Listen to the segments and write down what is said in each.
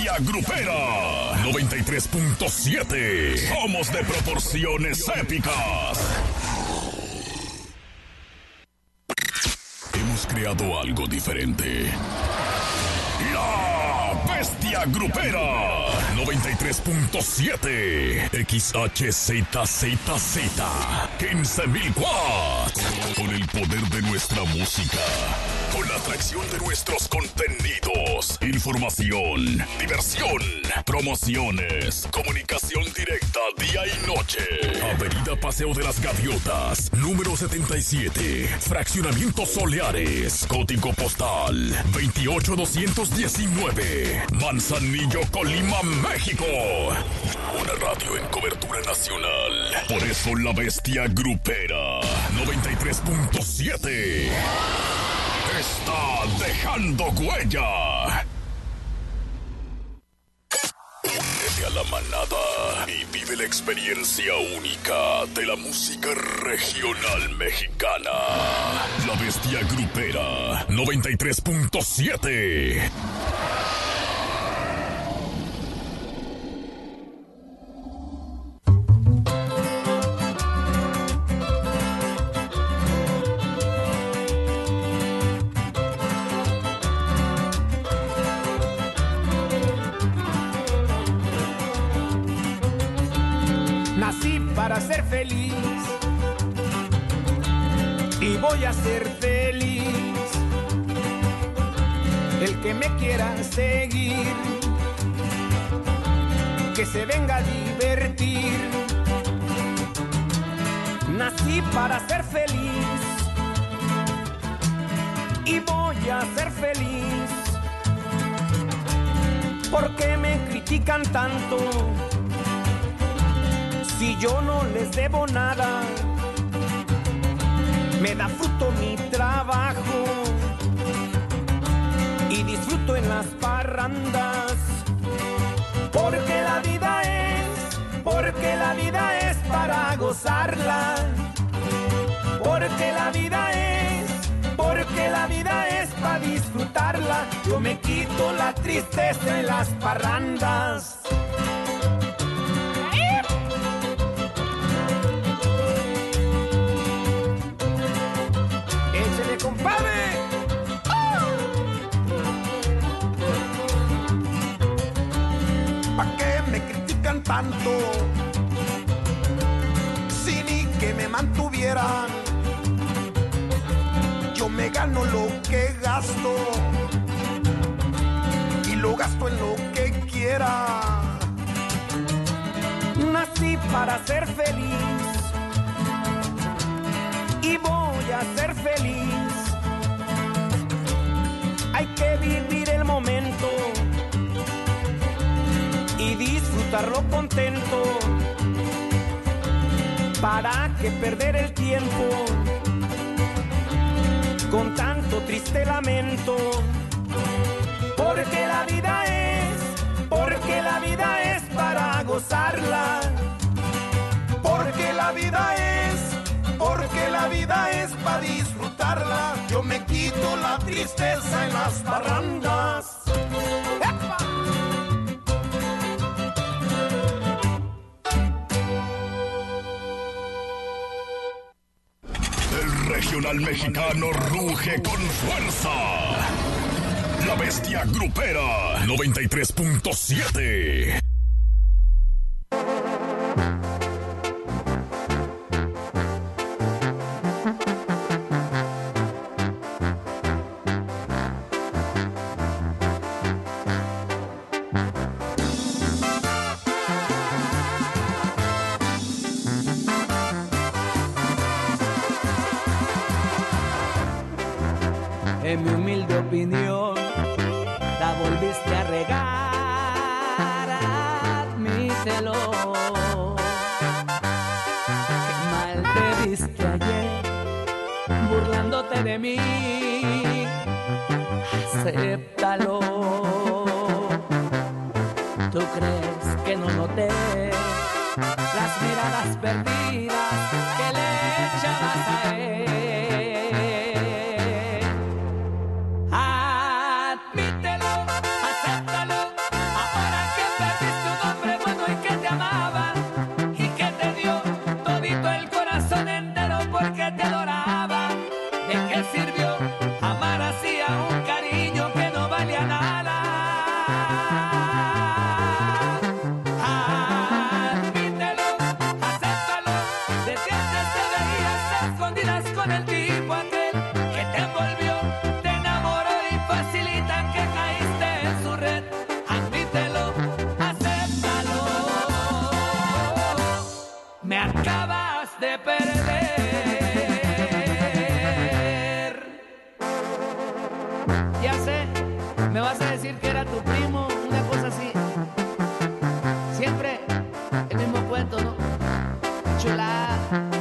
bestia grupera 93.7. Somos de proporciones épicas. Hemos creado algo diferente. La bestia grupera 93.7 XHZZZ 15.000 watts. Con el poder de nuestra música, con la atracción de nuestros contenidos, información, diversión, promociones, comunicación directa día y noche. Avenida Paseo de las Gaviotas, número 77, Fraccionamiento Soleares, código postal 28219, Manzanillo, Colima, México. Una radio en cobertura nacional. Por eso la bestia grupera 93.7 está dejando huella. Únete a la manada y vive la experiencia única de la música regional mexicana. La bestia grupera 93.7. Nací para ser feliz y voy a ser feliz. El que me quiera seguir, que se venga a divertir. Nací para ser feliz y voy a ser feliz. ¿Por qué me critican tanto? Si yo no les debo nada, me da fruto mi trabajo y disfruto en las parrandas. Porque la vida es para gozarla. Porque la vida es para disfrutarla. Yo me quito la tristeza en las parrandas. ¡Compadre! ¿Pa' qué me critican tanto? Si ni que me mantuvieran. Yo me gano lo que gasto y lo gasto en lo que quiera. Nací para ser feliz y voy a ser feliz. Hay que vivir el momento y disfrutarlo contento. ¿Para qué perder el tiempo con tanto triste lamento? Porque la vida es para gozarla. Porque la vida es para disfrutarla. Yo me quito la tristeza en las parrandas. ¡Epa! El regional mexicano ruge con fuerza. La bestia grupera 93.7. En mi humilde opinión, la volviste a regar, admítelo. Qué mal te viste ayer, burlándote de mí, acéptalo. ¿Tú crees que no noté las miradas perdidas que le echabas a él? Admítelo, acéptalo, facilita que caíste en su red. Admítelo, acéptalo. Me acabas de perder. Ya sé, me vas a decir que era tu primo, una cosa así. Siempre el mismo cuento, ¿no? Chulada.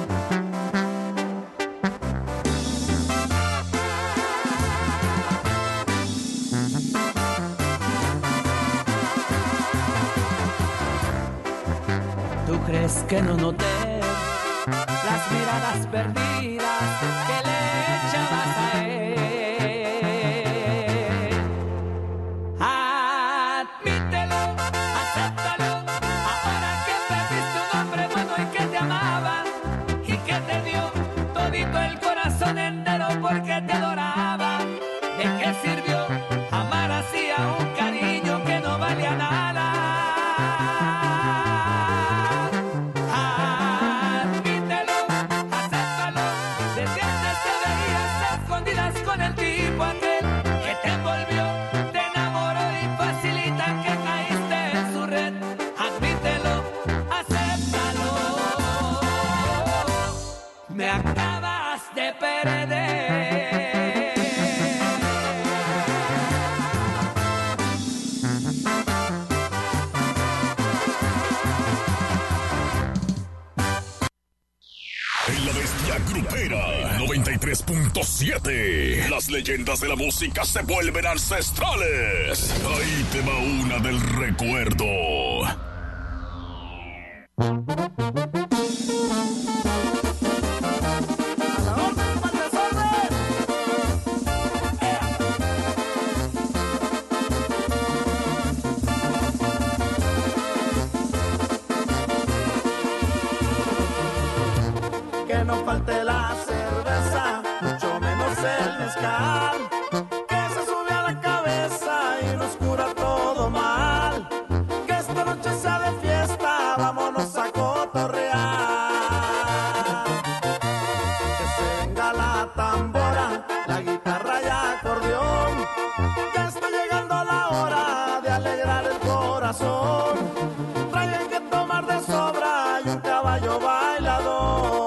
¿Tú crees que no noté las miradas perdidas que le echabas a él? Admítelo, acéptalo, ahora que perdiste un hombre bueno y que te amaba y que te dio todito el corazón entero porque te adoraba. ¿De qué sirvió amar así a un cariño que no valía nada? Con el tipo aquel que te envolvió, te enamoró y facilita que caíste en su red. Admítelo, acéptalo. Me acabas de perder. En La Bestia Grupera 93.7. Las leyendas de la música se vuelven ancestrales. Ahí te va una del recuerdo. Que no falte la cerveza, mucho menos el mezcal, que se sube a la cabeza y nos cura todo mal. Que esta noche sea de fiesta, vámonos a cotorrear. Que se venga la tambora, la guitarra y acordeón. Ya está llegando la hora de alegrar el corazón. Traigan que tomar de sobra y un caballo bailador.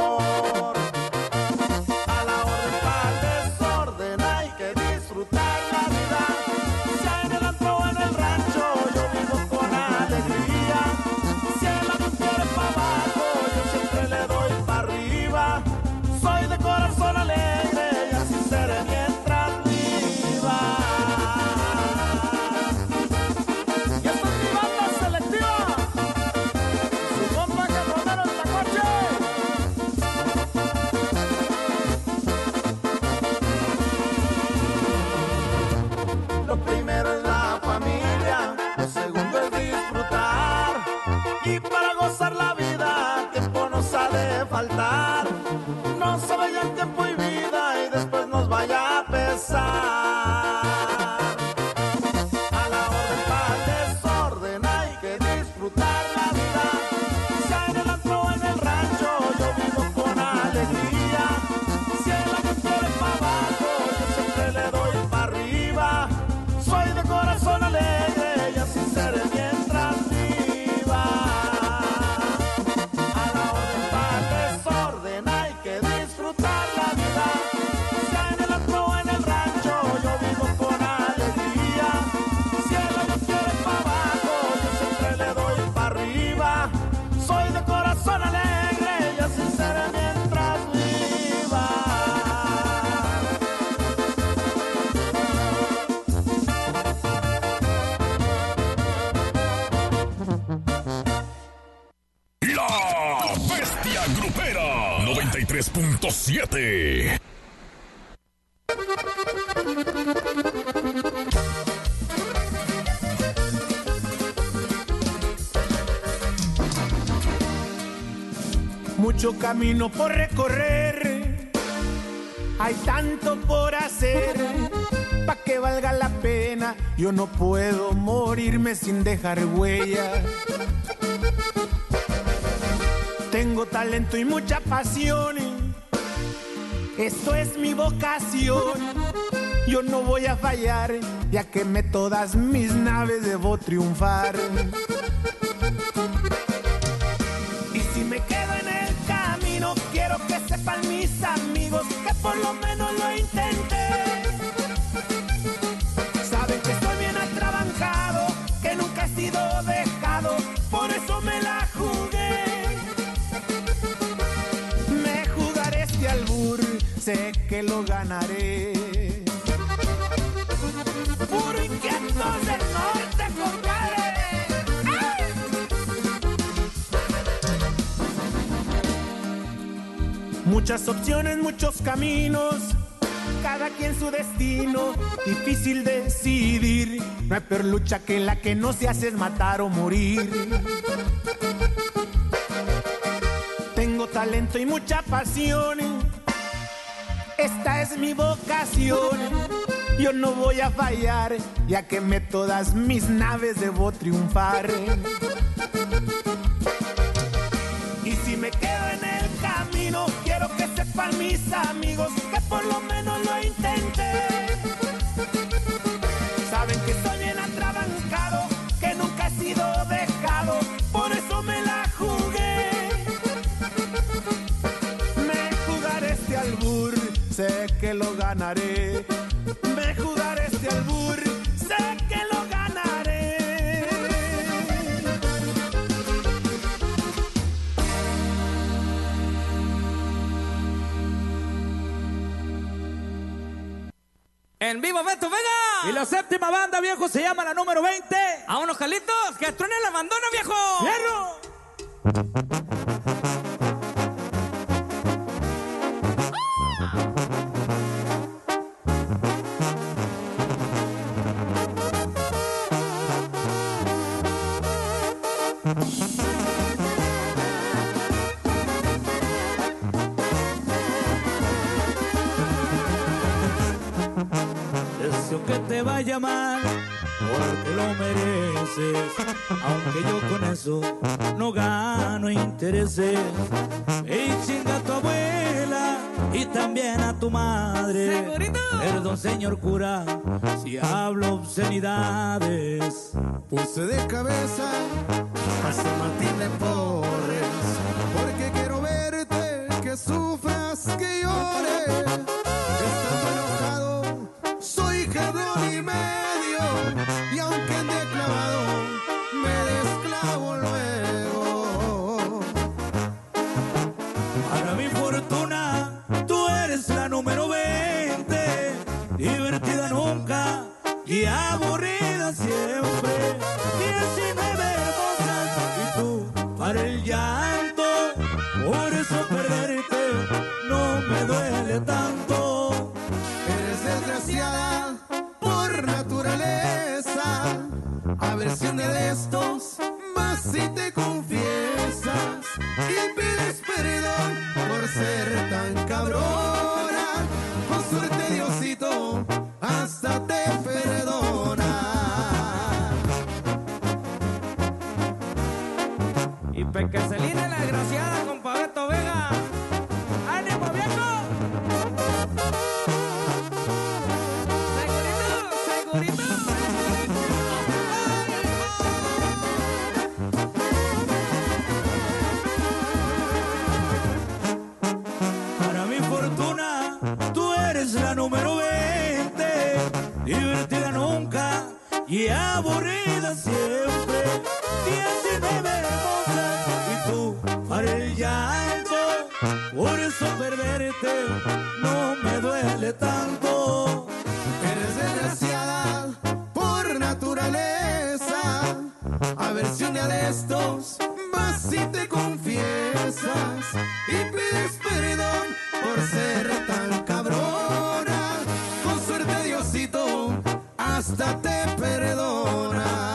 No se vaya el tiempo y vida y después nos vaya a pesar. A la orden para el desorden hay que disfrutar la vida. Sea en el antro o en el rancho, yo vivo con alegría. Si el año quiere para abajo, yo siempre le doy para arriba. Soy de corazón alegre y así seré mientras viva. La Bestia Grupera 93.7. Mucho camino por recorrer, hay tanto por hacer, pa' que valga la pena, yo no puedo morirme sin dejar huella. Tengo talento y mucha pasión, esto es mi vocación, yo no voy a fallar, ya quemé todas mis naves, debo triunfar. Y si me quedo en el camino, quiero que sepan mis amigos que por lo menos lo intenté. Saben que estoy bien atrabancado, que nunca he sido dejado, por eso me la jugué. Me jugaré este albur, sé que lo ganaré. Puro inquietos del norte, compadre. ¡Ay! Muchas opciones, muchos caminos, cada quien su destino, difícil decidir. No hay peor lucha que la que no se hace, es matar o morir. Tengo talento y mucha pasión, esta es mi vocación. Yo no voy a fallar, ya quemé todas mis naves, debo triunfar. Y si me quedo en el camino, quiero que sepan mis amigos que por lo menos lo intenté. Saben que estoy bien atrabancado, que nunca he sido dejado, por eso me la jugué. Me jugaré este albur, sé que lo ganaré. Me jugaré este albur, sé que lo ganaré. En vivo, Beto Vega. Y la séptima banda, viejo, se llama la número 20. Vámonos, Jalitos, que truene la bandona, viejo. ¡Fierro! Deseo que te vaya mal, porque lo mereces, aunque yo con eso no gano intereses. Y chinga a tu abuela y también a tu madre. ¡Segurito! Perdón, señor cura, si hablo obscenidades. Puse de cabeza a San Martín de Porres, porque quiero verte, que sufras, que llores. Estando enojado, soy cabrón y medio, y aunque ande clavado, me desclavo luego. Para mi fortuna, tú eres la número 20, divertida nunca y aburrida siempre. 19 hermosas y tú para el llanto, por eso perderte no me duele tanto. Eres desgraciada por naturaleza, a ver si un día de estos vas y te confiesas y pides perdón por ser tan cabrona. Con suerte, Diosito, hasta te perdona. Y pe que se line la desgraciada, compa Beto Vega. ¡Ánimo, viejo! ¡Segurito, segurito! Para mi fortuna, tú eres la número 20, divertida nunca y aburrida siempre. 19 hermosas y tú para el llanto, por eso perderte no me duele tanto. Eres desgraciada por naturaleza, a ver si un día de estos vas y te confiesas y pides perdón por ser tan cabrona. Con suerte, Diosito, hasta te perdona.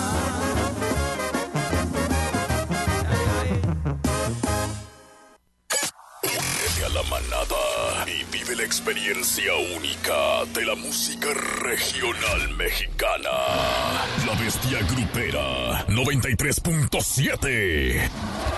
Únete a la manada y vive la experiencia única de la música regional mexicana. La Bestia Grupera 93.7.